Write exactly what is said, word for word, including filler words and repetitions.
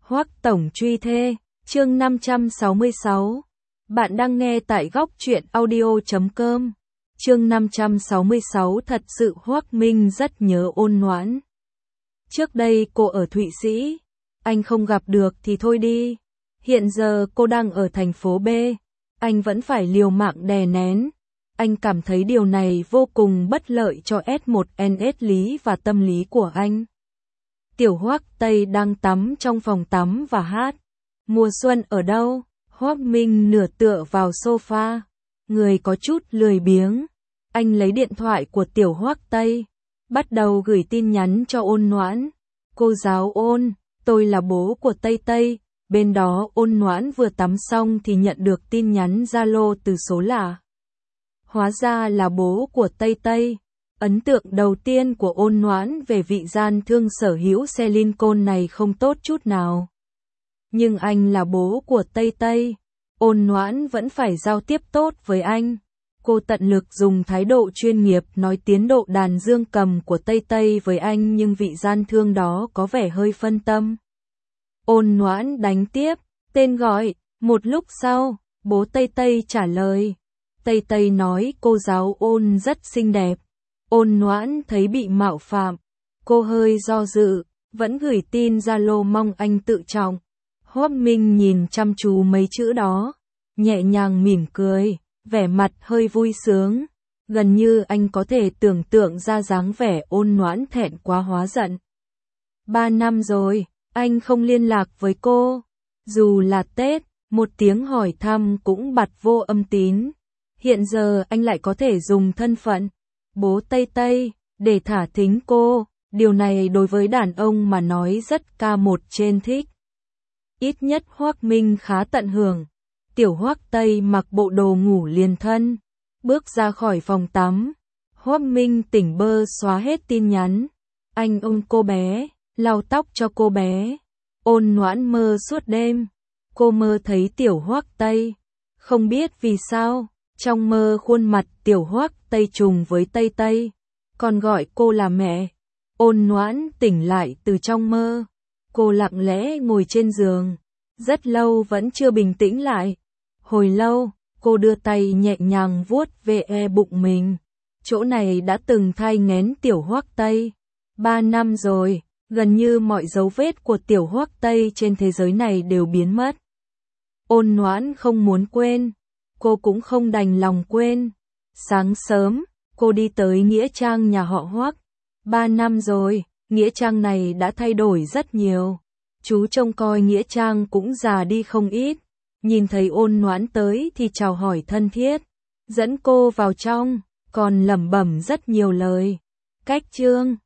Hoắc tổng truy thê, chương năm trăm sáu mươi sáu. Bạn đang nghe tại góc truyện audio chấm com. Chương năm trăm sáu mươi sáu. Thật sự Hoắc Minh rất nhớ Ôn Noãn. Trước đây cô ở Thụy Sĩ, anh không gặp được thì thôi đi. Hiện giờ cô đang ở thành phố B, anh vẫn phải liều mạng đè nén. Anh cảm thấy điều này vô cùng bất lợi cho S một N S lý và tâm lý của anh. Tiểu Hoắc Tây đang tắm trong phòng tắm và hát. Mùa xuân ở đâu? Hoắc Minh nửa tựa vào sofa, người có chút lười biếng. Anh lấy điện thoại của Tiểu Hoắc Tây, bắt đầu gửi tin nhắn cho Ôn Noãn. Cô giáo Ôn, tôi là bố của Tây Tây. Bên đó Ôn Noãn vừa tắm xong thì nhận được tin nhắn Zalo từ số lạ. Hóa ra là bố của Tây Tây. Ấn tượng đầu tiên của Ôn Noãn về vị gian thương sở hữu xe Lincoln này không tốt chút nào. Nhưng anh là bố của Tây Tây, Ôn Noãn vẫn phải giao tiếp tốt với anh. Cô tận lực dùng thái độ chuyên nghiệp nói tiến độ đàn dương cầm của Tây Tây với anh, nhưng vị gian thương đó có vẻ hơi phân tâm. Ôn Noãn đánh tiếp, tên gọi. Một lúc sau, bố Tây Tây trả lời. Tây Tây nói cô giáo Ôn rất xinh đẹp. Ôn Noãn thấy bị mạo phạm, cô hơi do dự, vẫn gửi tin Zalo mong anh tự trọng. Hoắc Minh nhìn chăm chú mấy chữ đó, nhẹ nhàng mỉm cười, vẻ mặt hơi vui sướng, gần như anh có thể tưởng tượng ra dáng vẻ Ôn Noãn thẹn quá hóa giận. Ba năm rồi, anh không liên lạc với cô, dù là Tết, một tiếng hỏi thăm cũng bặt vô âm tín. Hiện giờ anh lại có thể dùng thân phận bố Tây Tây để thả thính cô, điều này đối với đàn ông mà nói rất ca một trên thích. Ít nhất Hoắc Minh khá tận hưởng. Tiểu Hoắc Tây mặc bộ đồ ngủ liền thân, bước ra khỏi phòng tắm. Hoắc Minh tỉnh bơ xóa hết tin nhắn. Anh ôm cô bé, lau tóc cho cô bé. Ôn Noãn mơ suốt đêm. Cô mơ thấy Tiểu Hoắc Tây. Không biết vì sao, trong mơ khuôn mặt Tiểu Hoắc Tây trùng với Tây Tây, còn gọi cô là mẹ. Ôn Noãn tỉnh lại từ trong mơ. Cô lặng lẽ ngồi trên giường, rất lâu vẫn chưa bình tĩnh lại. Hồi lâu, cô đưa tay nhẹ nhàng vuốt ve bụng mình. Chỗ này đã từng thai nghén Tiểu Hoắc Tây. Ba năm rồi, gần như mọi dấu vết của Tiểu Hoắc Tây trên thế giới này đều biến mất. Ôn Noãn không muốn quên, cô cũng không đành lòng quên. Sáng sớm, cô đi tới nghĩa trang nhà họ Hoắc. Ba năm rồi, nghĩa trang này đã thay đổi rất nhiều. Chú trông coi nghĩa trang cũng già đi không ít. Nhìn thấy Ôn Noãn tới thì chào hỏi thân thiết, dẫn cô vào trong, còn lẩm bẩm rất nhiều lời. Cách chương